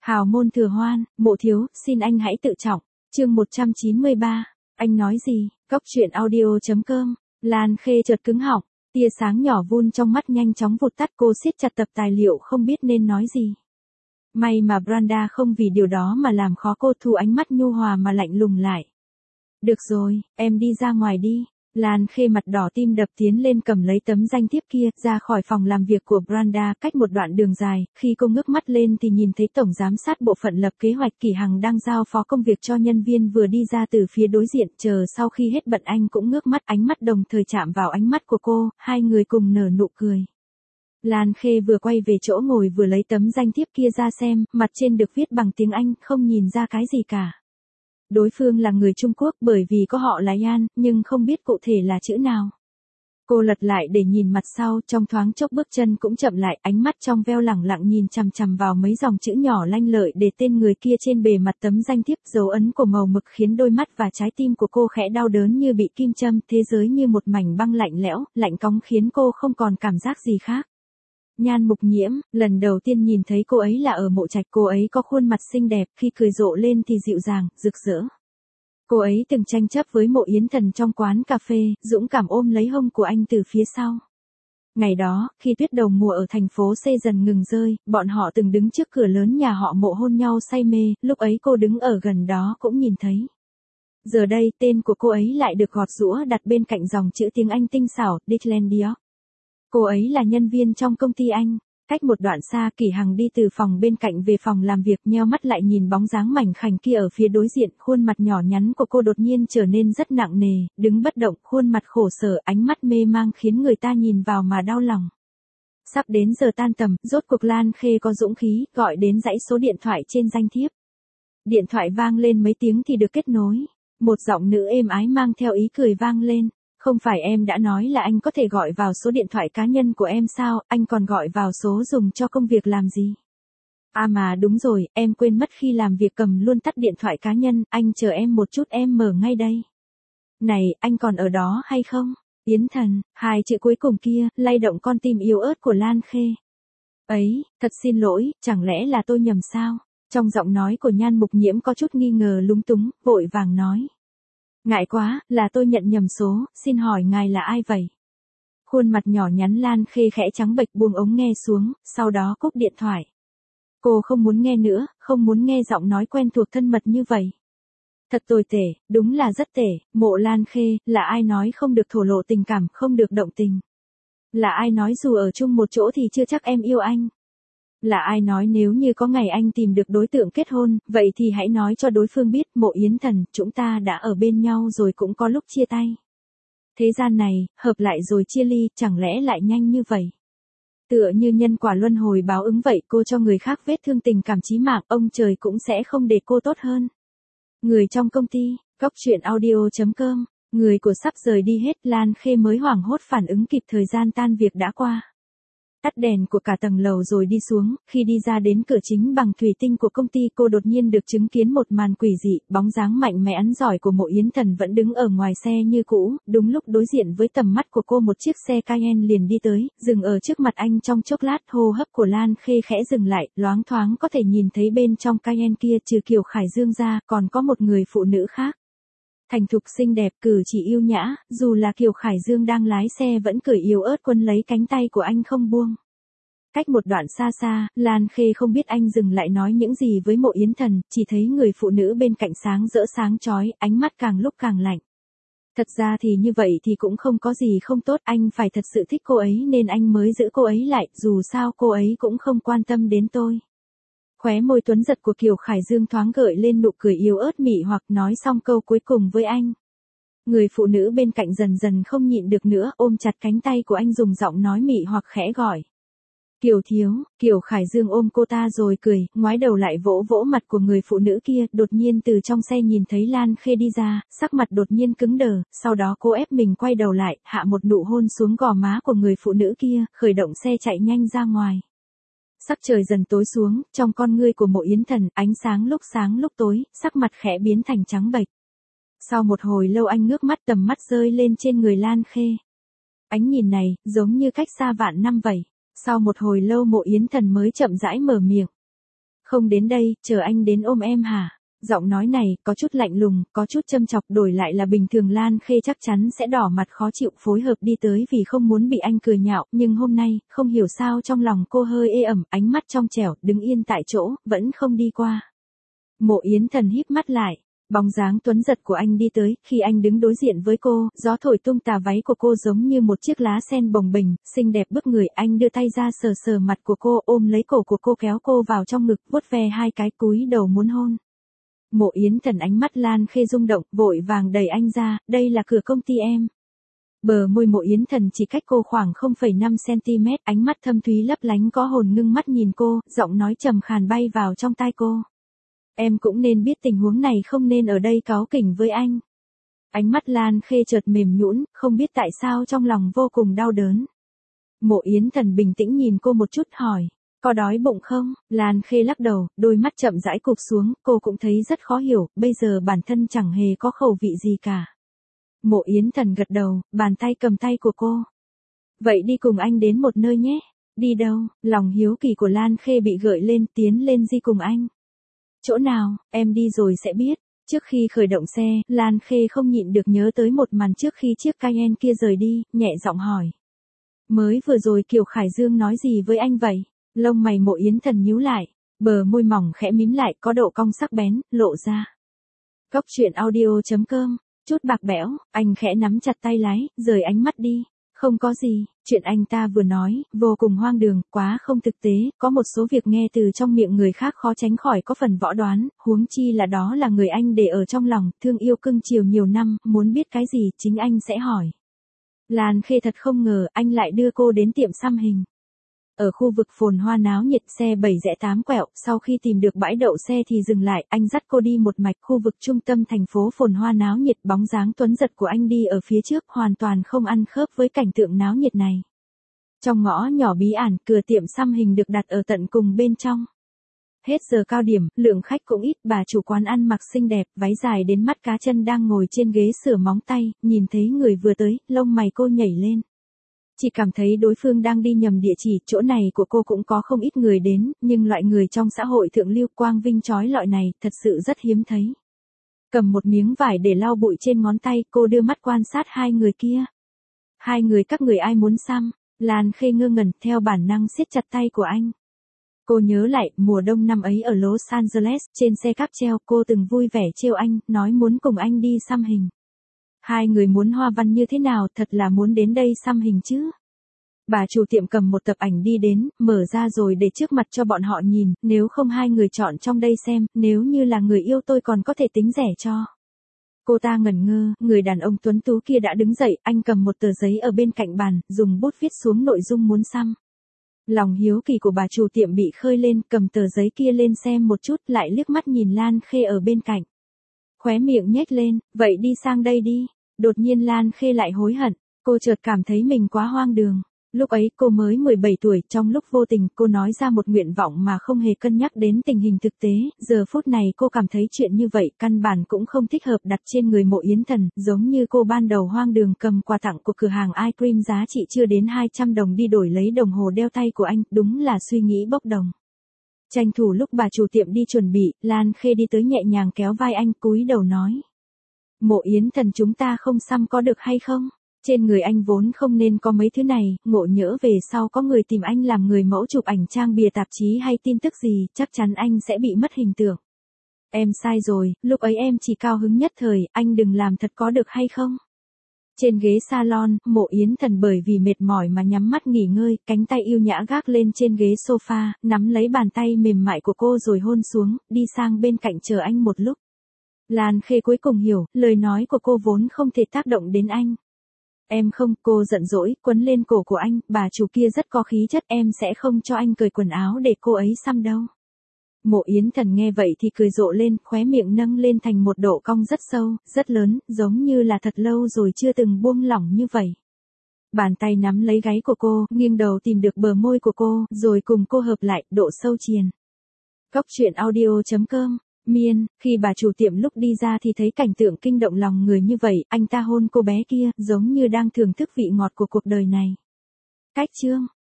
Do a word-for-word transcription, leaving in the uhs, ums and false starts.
Hào môn thừa hoan, mộ thiếu, xin anh hãy tự trọng. Chương một trăm chín mươi ba, anh nói gì? Cóc truyện audio chấm com. Lan Khê chợt cứng họng, tia sáng nhỏ vun trong mắt nhanh chóng vụt tắt, cô siết chặt tập tài liệu không biết nên nói gì. May mà Branda không vì điều đó mà làm khó cô, thu ánh mắt nhu hòa mà lạnh lùng lại. Được rồi, em đi ra ngoài đi. Lan Khê mặt đỏ tim đập tiến lên cầm lấy tấm danh thiếp kia, ra khỏi phòng làm việc của Branda cách một đoạn đường dài. Khi cô ngước mắt lên thì nhìn thấy tổng giám sát bộ phận lập kế hoạch Kỳ Hằng đang giao phó công việc cho nhân viên vừa đi ra từ phía đối diện. Chờ sau khi hết bận anh cũng ngước mắt, ánh mắt đồng thời chạm vào ánh mắt của cô, hai người cùng nở nụ cười. Lan Khê vừa quay về chỗ ngồi vừa lấy tấm danh thiếp kia ra xem, mặt trên được viết bằng tiếng Anh, không nhìn ra cái gì cả. Đối phương là người Trung Quốc bởi vì có họ là Yan, nhưng không biết cụ thể là chữ nào. Cô lật lại để nhìn mặt sau, trong thoáng chốc bước chân cũng chậm lại, ánh mắt trong veo lẳng lặng nhìn chằm chằm vào mấy dòng chữ nhỏ lanh lợi để tên người kia trên bề mặt tấm danh thiếp. Dấu ấn của màu mực khiến đôi mắt và trái tim của cô khẽ đau đớn như bị kim châm, thế giới như một mảnh băng lạnh lẽo, lạnh cóng khiến cô không còn cảm giác gì khác. Nhan Mục Nhiễm, lần đầu tiên nhìn thấy cô ấy là ở Mộ Trạch, cô ấy có khuôn mặt xinh đẹp, khi cười rộ lên thì dịu dàng, rực rỡ. Cô ấy từng tranh chấp với Mộ Yến Thần trong quán cà phê, dũng cảm ôm lấy hông của anh từ phía sau. Ngày đó, khi tuyết đầu mùa ở thành phố C dần ngừng rơi, bọn họ từng đứng trước cửa lớn nhà họ Mộ hôn nhau say mê, lúc ấy cô đứng ở gần đó cũng nhìn thấy. Giờ đây, tên của cô ấy lại được gọt giũa đặt bên cạnh dòng chữ tiếng Anh tinh xảo, Declan Diop. Cô ấy là nhân viên trong công ty anh. Cách một đoạn xa, Kỳ Hằng đi từ phòng bên cạnh về phòng làm việc, nheo mắt lại nhìn bóng dáng mảnh khảnh kia ở phía đối diện, khuôn mặt nhỏ nhắn của cô đột nhiên trở nên rất nặng nề, đứng bất động, khuôn mặt khổ sở, ánh mắt mê mang khiến người ta nhìn vào mà đau lòng. Sắp đến giờ tan tầm, rốt cuộc Lan Khê có dũng khí, gọi đến dãy số điện thoại trên danh thiếp. Điện thoại vang lên mấy tiếng thì được kết nối. Một giọng nữ êm ái mang theo ý cười vang lên. Không phải em đã nói là anh có thể gọi vào số điện thoại cá nhân của em sao, anh còn gọi vào số dùng cho công việc làm gì? À mà đúng rồi, em quên mất khi làm việc cầm luôn tắt điện thoại cá nhân, anh chờ em một chút em mở ngay đây. Này, anh còn ở đó hay không? Yến Thần, hai chữ cuối cùng kia, lay động con tim yếu ớt của Lan Khê. Ấy, thật xin lỗi, chẳng lẽ là tôi nhầm sao? Trong giọng nói của Nhan Mục Nhiễm có chút nghi ngờ lúng túng, vội vàng nói. Ngại quá, là tôi nhận nhầm số, xin hỏi ngài là ai vậy? Khuôn mặt nhỏ nhắn Lan Khê khẽ trắng bệch buông ống nghe xuống, sau đó cúp điện thoại. Cô không muốn nghe nữa, không muốn nghe giọng nói quen thuộc thân mật như vậy. Thật tồi tệ, đúng là rất tệ, Mộ Lan Khê, là ai nói không được thổ lộ tình cảm, không được động tình? Là ai nói dù ở chung một chỗ thì chưa chắc em yêu anh? Là ai nói nếu như có ngày anh tìm được đối tượng kết hôn, vậy thì hãy nói cho đối phương biết, Mộ Yến Thần, chúng ta đã ở bên nhau rồi cũng có lúc chia tay. Thế gian này, hợp lại rồi chia ly, chẳng lẽ lại nhanh như vậy? Tựa như nhân quả luân hồi báo ứng vậy, cô cho người khác vết thương tình cảm chí mạng, ông trời cũng sẽ không để cô tốt hơn. Người trong công ty, cóc truyện audio chấm com, người của sắp rời đi hết, Lan Khê mới hoảng hốt phản ứng kịp thời gian tan việc đã qua. Tắt đèn của cả tầng lầu rồi đi xuống, khi đi ra đến cửa chính bằng thủy tinh của công ty cô đột nhiên được chứng kiến một màn quỷ dị, bóng dáng mạnh mẽ ẵn giỏi của Mộ Yến Thần vẫn đứng ở ngoài xe như cũ, đúng lúc đối diện với tầm mắt của cô một chiếc xe Cayenne liền đi tới, dừng ở trước mặt anh trong chốc lát, hô hấp của Lan Khê khẽ dừng lại, loáng thoáng có thể nhìn thấy bên trong Cayenne kia trừ Kiều Khải Dương ra, còn có một người phụ nữ khác. Thành thục xinh đẹp, cử chỉ yêu nhã, dù là Kiều Khải Dương đang lái xe vẫn cười yếu ớt quân lấy cánh tay của anh không buông. Cách một đoạn xa xa, Lan Khê không biết anh dừng lại nói những gì với Mộ Yến Thần, chỉ thấy người phụ nữ bên cạnh sáng rỡ sáng chói, ánh mắt càng lúc càng lạnh. Thật ra thì như vậy thì cũng không có gì không tốt, anh phải thật sự thích cô ấy nên anh mới giữ cô ấy lại, dù sao cô ấy cũng không quan tâm đến tôi. Khóe môi tuấn giật của Kiều Khải Dương thoáng gợi lên nụ cười yếu ớt mị hoặc, nói xong câu cuối cùng với anh. Người phụ nữ bên cạnh dần dần không nhịn được nữa, ôm chặt cánh tay của anh dùng giọng nói mị hoặc khẽ gọi. Kiều thiếu, Kiều Khải Dương ôm cô ta rồi cười, ngoái đầu lại vỗ vỗ mặt của người phụ nữ kia, đột nhiên từ trong xe nhìn thấy Lan Khê đi ra, sắc mặt đột nhiên cứng đờ, sau đó cô ép mình quay đầu lại, hạ một nụ hôn xuống gò má của người phụ nữ kia, khởi động xe chạy nhanh ra ngoài. Sắc trời dần tối xuống, trong con ngươi của Mộ Yến Thần, ánh sáng lúc sáng lúc tối, sắc mặt khẽ biến thành trắng bệch. Sau một hồi lâu anh ngước mắt, tầm mắt rơi lên trên người Lan Khê. Ánh nhìn này, giống như cách xa vạn năm vậy. Sau một hồi lâu Mộ Yến Thần mới chậm rãi mở miệng. Không đến đây, chờ anh đến ôm em hả? Giọng nói này, có chút lạnh lùng, có chút châm chọc, đổi lại là bình thường Lan Khê chắc chắn sẽ đỏ mặt khó chịu phối hợp đi tới vì không muốn bị anh cười nhạo, nhưng hôm nay, không hiểu sao trong lòng cô hơi ê ẩm, ánh mắt trong trẻo, đứng yên tại chỗ, vẫn không đi qua. Mộ Yến Thần híp mắt lại, bóng dáng tuấn giật của anh đi tới, khi anh đứng đối diện với cô, gió thổi tung tà váy của cô giống như một chiếc lá sen bồng bềnh, xinh đẹp bức người, anh đưa tay ra sờ sờ mặt của cô, ôm lấy cổ của cô kéo cô vào trong ngực, vuốt ve hai cái cúi đầu muốn hôn. Mộ Yến Thần ánh mắt Lan Khê rung động, vội vàng đẩy anh ra, đây là cửa công ty em. Bờ môi Mộ Yến Thần chỉ cách cô khoảng không phẩy năm xăng-ti-mét, ánh mắt thâm thúy lấp lánh có hồn ngưng mắt nhìn cô, giọng nói trầm khàn bay vào trong tai cô. Em cũng nên biết tình huống này không nên ở đây cáu kỉnh với anh. Ánh mắt Lan Khê chợt mềm nhũn, không biết tại sao trong lòng vô cùng đau đớn. Mộ Yến Thần bình tĩnh nhìn cô một chút hỏi, có đói bụng không? Lan Khê lắc đầu, đôi mắt chậm rãi cụp xuống, cô cũng thấy rất khó hiểu, bây giờ bản thân chẳng hề có khẩu vị gì cả. Mộ Yến Thần gật đầu, bàn tay cầm tay của cô. Vậy đi cùng anh đến một nơi nhé. Đi đâu? Lòng hiếu kỳ của Lan Khê bị gợi lên, tiến lên di cùng anh. Chỗ nào, em đi rồi sẽ biết. Trước khi khởi động xe, Lan Khê không nhịn được nhớ tới một màn trước khi chiếc Cayenne kia rời đi, nhẹ giọng hỏi. Mới vừa rồi Kiều Khải Dương nói gì với anh vậy? Lông mày Mộ Yến Thần nhíu lại, bờ môi mỏng khẽ mím lại, có độ cong sắc bén, lộ ra. Cốc truyện audio chấm com, chút bạc bẽo, anh khẽ nắm chặt tay lái, rời ánh mắt đi. Không có gì, chuyện anh ta vừa nói, vô cùng hoang đường, quá không thực tế, có một số việc nghe từ trong miệng người khác khó tránh khỏi có phần võ đoán, huống chi là đó là người anh để ở trong lòng, thương yêu cưng chiều nhiều năm, muốn biết cái gì chính anh sẽ hỏi. Lan Khê thật không ngờ anh lại đưa cô đến tiệm xăm hình. Ở khu vực phồn hoa náo nhiệt, xe bảy rẽ tám quẹo, sau khi tìm được bãi đậu xe thì dừng lại, anh dắt cô đi một mạch, khu vực trung tâm thành phố phồn hoa náo nhiệt, bóng dáng tuấn giật của anh đi ở phía trước, hoàn toàn không ăn khớp với cảnh tượng náo nhiệt này. Trong ngõ nhỏ bí ẩn, cửa tiệm xăm hình được đặt ở tận cùng bên trong. Hết giờ cao điểm, lượng khách cũng ít, bà chủ quán ăn mặc xinh đẹp, váy dài đến mắt cá chân đang ngồi trên ghế sửa móng tay, nhìn thấy người vừa tới, lông mày cô nhảy lên. Chỉ cảm thấy đối phương đang đi nhầm địa chỉ, chỗ này của cô cũng có không ít người đến, nhưng loại người trong xã hội thượng lưu quang vinh chói lọi này, thật sự rất hiếm thấy. Cầm một miếng vải để lau bụi trên ngón tay, cô đưa mắt quan sát hai người kia. Hai người các người ai muốn xăm? Lan Khê ngơ ngẩn, theo bản năng siết chặt tay của anh. Cô nhớ lại, mùa đông năm ấy ở Los Angeles, trên xe cáp treo, cô từng vui vẻ trêu anh, nói muốn cùng anh đi xăm hình. Hai người muốn hoa văn như thế nào, thật là muốn đến đây xăm hình chứ. Bà chủ tiệm cầm một tập ảnh đi đến, mở ra rồi để trước mặt cho bọn họ nhìn, nếu không hai người chọn trong đây xem, nếu như là người yêu tôi còn có thể tính rẻ cho. Cô ta ngẩn ngơ, người đàn ông tuấn tú kia đã đứng dậy, anh cầm một tờ giấy ở bên cạnh bàn, dùng bút viết xuống nội dung muốn xăm. Lòng hiếu kỳ của bà chủ tiệm bị khơi lên, cầm tờ giấy kia lên xem một chút, lại liếc mắt nhìn Lan Khê ở bên cạnh. Khóe miệng nhếch lên, vậy đi sang đây đi. Đột nhiên Lan Khê lại hối hận, cô chợt cảm thấy mình quá hoang đường. Lúc ấy cô mới mười bảy tuổi, trong lúc vô tình cô nói ra một nguyện vọng mà không hề cân nhắc đến tình hình thực tế, giờ phút này cô cảm thấy chuyện như vậy căn bản cũng không thích hợp đặt trên người Mộ Yến Thần, giống như cô ban đầu hoang đường cầm quà tặng của cửa hàng ice cream giá trị chưa đến hai trăm đồng đi đổi lấy đồng hồ đeo tay của anh, đúng là suy nghĩ bốc đồng. Tranh thủ lúc bà chủ tiệm đi chuẩn bị, Lan Khê đi tới nhẹ nhàng kéo vai anh, cúi đầu nói. Mộ Yến Thần, chúng ta không xăm có được hay không? Trên người anh vốn không nên có mấy thứ này, ngộ nhỡ về sau có người tìm anh làm người mẫu chụp ảnh trang bìa tạp chí hay tin tức gì, chắc chắn anh sẽ bị mất hình tượng. Em sai rồi, lúc ấy em chỉ cao hứng nhất thời, anh đừng làm thật có được hay không? Trên ghế salon, Mộ Yến Thần bởi vì mệt mỏi mà nhắm mắt nghỉ ngơi, cánh tay yêu nhã gác lên trên ghế sofa, nắm lấy bàn tay mềm mại của cô rồi hôn xuống, đi sang bên cạnh chờ anh một lúc. Lan Khê cuối cùng hiểu, lời nói của cô vốn không thể tác động đến anh. Em không, cô giận dỗi, quấn lên cổ của anh, bà chủ kia rất có khí chất, em sẽ không cho anh cởi quần áo để cô ấy xăm đâu. Mộ Yến Thần nghe vậy thì cười rộ lên, khóe miệng nâng lên thành một độ cong rất sâu, rất lớn, giống như là thật lâu rồi chưa từng buông lỏng như vậy. Bàn tay nắm lấy gáy của cô, nghiêng đầu tìm được bờ môi của cô, rồi cùng cô hợp lại, độ sâu triền. Cốc truyện audio chấm com. Miên, khi bà chủ tiệm lúc đi ra thì thấy cảnh tượng kinh động lòng người như vậy, anh ta hôn cô bé kia, giống như đang thưởng thức vị ngọt của cuộc đời này. Cách chương